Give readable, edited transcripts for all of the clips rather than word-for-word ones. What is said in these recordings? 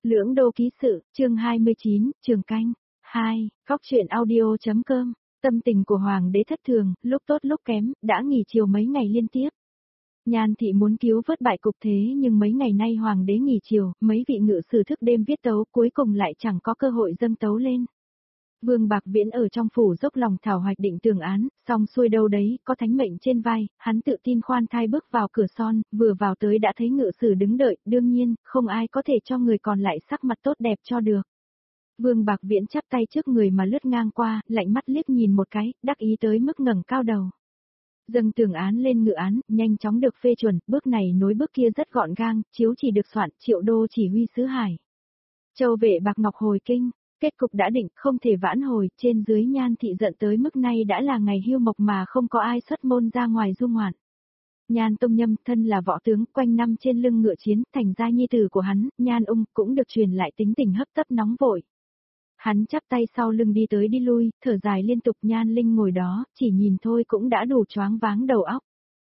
Lưỡng Đô Ký Sự, chương 29, Trường Canh, 2, Góc truyện audio.com, tâm tình của Hoàng đế thất thường, lúc tốt lúc kém, đã nghỉ chiều mấy ngày liên tiếp. Nhan thị muốn cứu vớt bại cục thế nhưng mấy ngày nay Hoàng đế nghỉ chiều, mấy vị ngự sử thức đêm viết tấu cuối cùng lại chẳng có cơ hội dâng tấu lên. Vương Bạc Viễn ở trong phủ dốc lòng thảo hoạch định tường án, xong xuôi đâu đấy, có thánh mệnh trên vai, hắn tự tin khoan thai bước vào cửa son, vừa vào tới đã thấy ngự sử đứng đợi, đương nhiên, không ai có thể cho người còn lại sắc mặt tốt đẹp cho được. Vương Bạc Viễn chắp tay trước người mà lướt ngang qua, lạnh mắt liếc nhìn một cái, đắc ý tới mức ngẩng cao đầu. Dâng tường án lên ngự án, nhanh chóng được phê chuẩn, bước này nối bước kia rất gọn gàng, chiếu chỉ được soạn, Triệu Đô chỉ huy sứ Hải. Châu vệ Bạc Ngọc hồi kinh. Kết cục đã định, không thể vãn hồi, trên dưới Nhan thị giận tới mức nay đã là ngày hưu mộc mà không có ai xuất môn ra ngoài du ngoạn. Nhan Tông Nhâm thân là võ tướng, quanh năm trên lưng ngựa chiến, thành ra nhi tử của hắn, Nhan Ung cũng được truyền lại tính tình hấp tấp nóng vội. Hắn chắp tay sau lưng đi tới đi lui, thở dài liên tục. Nhan Linh ngồi đó, chỉ nhìn thôi cũng đã đủ choáng váng đầu óc.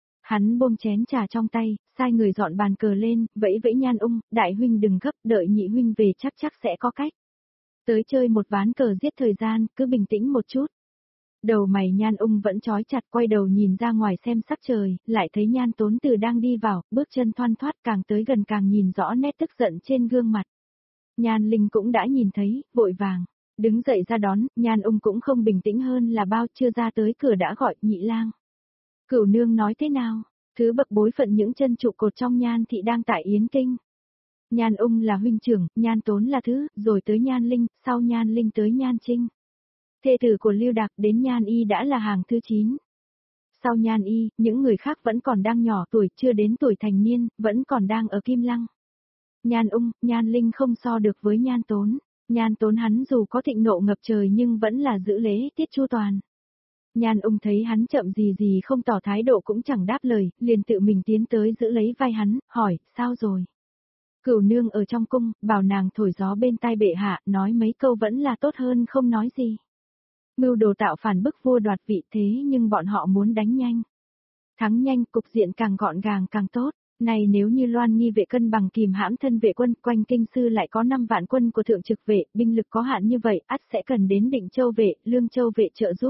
Hắn buông chén trà trong tay, sai người dọn bàn cờ lên, vẫy vẫy Nhan Ung, đại huynh đừng gấp, đợi nhị huynh về chắc sẽ có cách. Tới chơi một ván cờ giết thời gian, cứ bình tĩnh một chút. Đầu mày Nhan Ung vẫn trói chặt, quay đầu nhìn ra ngoài xem sắc trời, lại thấy Nhan Tốn Từ đang đi vào, bước chân thoăn thoắt, càng tới gần càng nhìn rõ nét tức giận trên gương mặt. Nhan Linh cũng đã nhìn thấy, vội vàng, đứng dậy ra đón, Nhan Ung cũng không bình tĩnh hơn là bao, chưa ra tới cửa đã gọi, nhị lang. Cửu nương nói thế nào? Thứ bậc bối phận những chân trụ cột trong Nhan thị đang tại Yến Kinh. Nhan Ung là huynh trưởng, Nhan Tốn là thứ, rồi tới Nhan Linh, sau Nhan Linh tới Nhan Trinh. Thê tử của Lưu Đạc đến Nhan Y đã là hàng thứ 9. Sau Nhan Y, những người khác vẫn còn đang nhỏ tuổi, chưa đến tuổi thành niên, vẫn còn đang ở Kim Lăng. Nhan Ung, Nhan Linh không so được với Nhan Tốn. Nhan Tốn hắn dù có thịnh nộ ngập trời nhưng vẫn là giữ lễ tiết chu toàn. Nhan Ung thấy hắn chậm gì không tỏ thái độ cũng chẳng đáp lời, liền tự mình tiến tới giữ lấy vai hắn, hỏi, sao rồi? Cửu nương ở trong cung, bảo nàng thổi gió bên tai bệ hạ, nói mấy câu vẫn là tốt hơn không nói gì. Mưu đồ tạo phản bức vua đoạt vị thế nhưng bọn họ muốn đánh nhanh. Thắng nhanh, cục diện càng gọn gàng càng tốt. Này nếu như Loan Nghi vệ cân bằng kìm hãm thân vệ quân, quanh kinh sư lại có 5 vạn quân của thượng trực vệ, binh lực có hạn như vậy, ắt sẽ cần đến Định Châu vệ, Lương Châu vệ trợ giúp.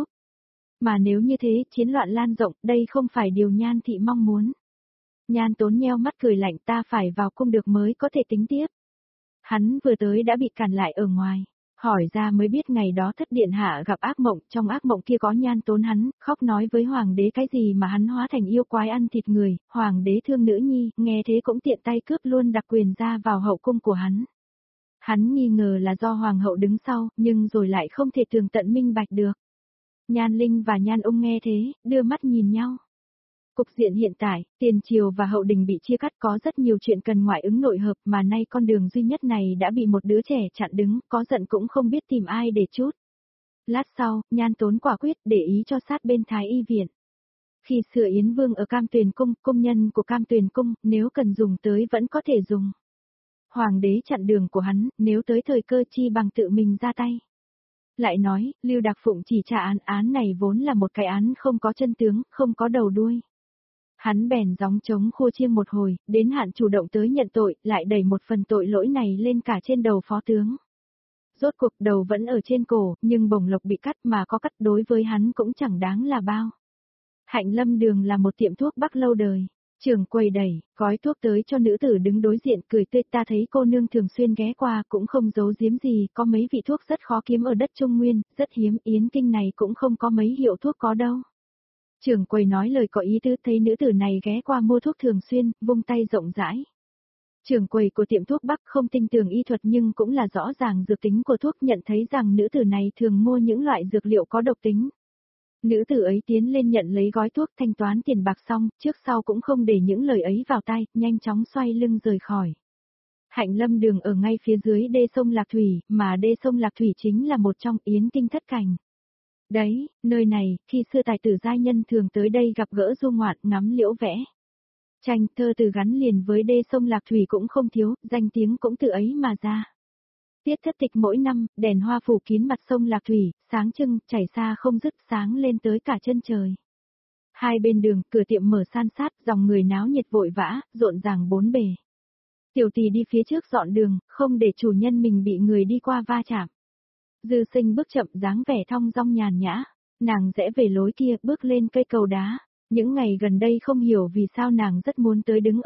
Mà nếu như thế, chiến loạn lan rộng, đây không phải điều Nhan thị mong muốn. Nhan Tốn nheo mắt cười lạnh, ta phải vào cung được mới có thể tính tiếp. Hắn vừa tới đã bị cản lại ở ngoài, hỏi ra mới biết ngày đó Thất điện hạ gặp ác mộng, trong ác mộng kia có Nhan Tốn hắn, khóc nói với hoàng đế cái gì mà hắn hóa thành yêu quái ăn thịt người, hoàng đế thương nữ nhi, nghe thế cũng tiện tay cướp luôn đặc quyền ra vào hậu cung của hắn. Hắn nghi ngờ là do hoàng hậu đứng sau, nhưng rồi lại không thể tường tận minh bạch được. Nhan Linh và Nhan Ung nghe thế, đưa mắt nhìn nhau. Cục diện hiện tại, tiền triều và hậu đình bị chia cắt, có rất nhiều chuyện cần ngoại ứng nội hợp mà nay con đường duy nhất này đã bị một đứa trẻ chặn đứng, có giận cũng không biết tìm ai để trút. Lát sau, Nhan Tốn quả quyết để ý cho sát bên Thái Y viện. Khi xưa Yến Vương ở Cam Tuyền Cung, công nhân của Cam Tuyền Cung, nếu cần dùng tới vẫn có thể dùng. Hoàng đế chặn đường của hắn, nếu tới thời cơ chi bằng tự mình ra tay. Lại nói, Lưu Đạc Phụng chỉ trả án này vốn là một cái án không có chân tướng, không có đầu đuôi. Hắn bèn gióng trống khua chiêng một hồi, đến hạn chủ động tới nhận tội, lại đẩy một phần tội lỗi này lên cả trên đầu phó tướng. Rốt cuộc đầu vẫn ở trên cổ, nhưng bổng lộc bị cắt mà có cắt đối với hắn cũng chẳng đáng là bao. Hạnh Lâm Đường là một tiệm thuốc Bắc lâu đời. Trưởng quầy đẩy, gói thuốc tới cho nữ tử đứng đối diện cười tươi, ta thấy cô nương thường xuyên ghé qua cũng không giấu giếm gì, có mấy vị thuốc rất khó kiếm ở đất Trung Nguyên, rất hiếm, Yến Kinh này cũng không có mấy hiệu thuốc có đâu. Trưởng quầy nói lời có ý tứ, thấy nữ tử này ghé qua mua thuốc thường xuyên, vung tay rộng rãi. Trưởng quầy của tiệm thuốc Bắc không tinh tường y thuật nhưng cũng là rõ ràng dược tính của thuốc, nhận thấy rằng nữ tử này thường mua những loại dược liệu có độc tính. Nữ tử ấy tiến lên nhận lấy gói thuốc, thanh toán tiền bạc xong, trước sau cũng không để những lời ấy vào tai, nhanh chóng xoay lưng rời khỏi. Hạnh Lâm Đường ở ngay phía dưới đê sông Lạc Thủy, mà đê sông Lạc Thủy chính là một trong Yến Kinh thất cảnh. Đấy, nơi này, khi xưa tài tử giai nhân thường tới đây gặp gỡ du ngoạn, ngắm liễu vẽ. Tranh thơ từ gắn liền với đê sông Lạc Thủy cũng không thiếu, danh tiếng cũng từ ấy mà ra. Tiết thất tịch mỗi năm, đèn hoa phủ kín mặt sông Lạc Thủy, sáng trưng, chảy xa không dứt, sáng lên tới cả chân trời. Hai bên đường, cửa tiệm mở san sát, dòng người náo nhiệt vội vã, rộn ràng bốn bề. Tiểu tỷ đi phía trước dọn đường, không để chủ nhân mình bị người đi qua va chạm. Dư Sinh bước chậm dáng vẻ thong dong nhàn nhã, nàng rẽ về lối kia bước lên cây cầu đá. Những ngày gần đây không hiểu vì sao nàng rất muốn tới đứng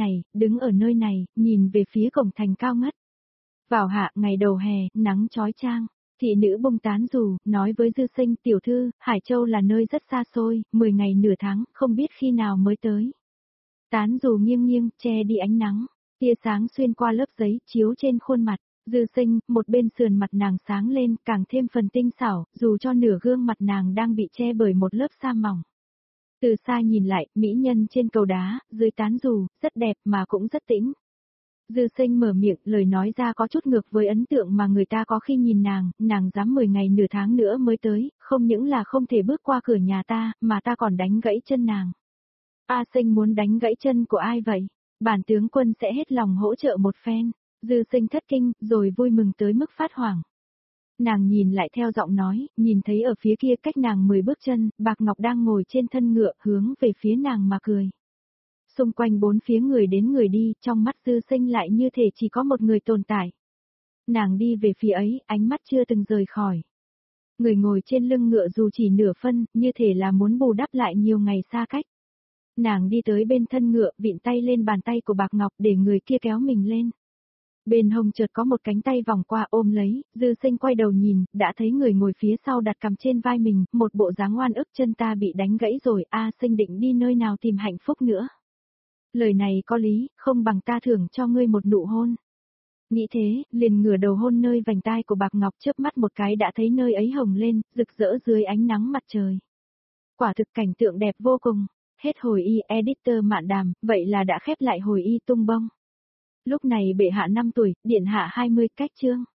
ở nơi này, nhìn về phía cổng thành cao ngất. Vào hạ ngày đầu hè, nắng chói chang, thị nữ bông tán dù, nói với Dư Sinh tiểu thư, Hải Châu là nơi rất xa xôi, 10 ngày nửa tháng, không biết khi nào mới tới. Tán dù nghiêng nghiêng, che đi ánh nắng, tia sáng xuyên qua lớp giấy, chiếu trên khuôn mặt. Dư Sinh, một bên sườn mặt nàng sáng lên, càng thêm phần tinh xảo, dù cho nửa gương mặt nàng đang bị che bởi một lớp sa mỏng. Từ xa nhìn lại, mỹ nhân trên cầu đá, dưới tán dù, rất đẹp mà cũng rất tĩnh. Dư Sinh mở miệng, lời nói ra có chút ngược với ấn tượng mà người ta có khi nhìn nàng dám 10 ngày nửa tháng nữa mới tới, không những là không thể bước qua cửa nhà ta, mà ta còn đánh gãy chân nàng. A Sinh muốn đánh gãy chân của ai vậy? Bản tướng quân sẽ hết lòng hỗ trợ một phen. Dư Sinh thất kinh, rồi vui mừng tới mức phát hoảng. Nàng nhìn lại theo giọng nói, nhìn thấy ở phía kia cách nàng 10 bước chân, Bạc Ngọc đang ngồi trên thân ngựa, hướng về phía nàng mà cười. Xung quanh bốn phía người đến người đi, trong mắt Dư Sinh lại như thể chỉ có một người tồn tại. Nàng đi về phía ấy, ánh mắt chưa từng rời khỏi. Người ngồi trên lưng ngựa dù chỉ nửa phân, như thể là muốn bù đắp lại nhiều ngày xa cách. Nàng đi tới bên thân ngựa, vịn tay lên bàn tay của Bạc Ngọc để người kia kéo mình lên. Bên hông chợt có một cánh tay vòng qua ôm lấy, Dư Sinh quay đầu nhìn, đã thấy người ngồi phía sau đặt cằm trên vai mình, một bộ dáng oan ức, chân ta bị đánh gãy rồi, A Sinh định đi nơi nào tìm hạnh phúc nữa. Lời này có lý, không bằng ta thưởng cho ngươi một nụ hôn. Nghĩ thế, liền ngửa đầu hôn nơi vành tai của Bạc Ngọc, chớp mắt một cái đã thấy nơi ấy hồng lên, rực rỡ dưới ánh nắng mặt trời. Quả thực cảnh tượng đẹp vô cùng. Hết hồi y editor Mạn Đàm, vậy là đã khép lại hồi y tung bông. Lúc này bệ hạ 5 tuổi, điện hạ 20, cách chương.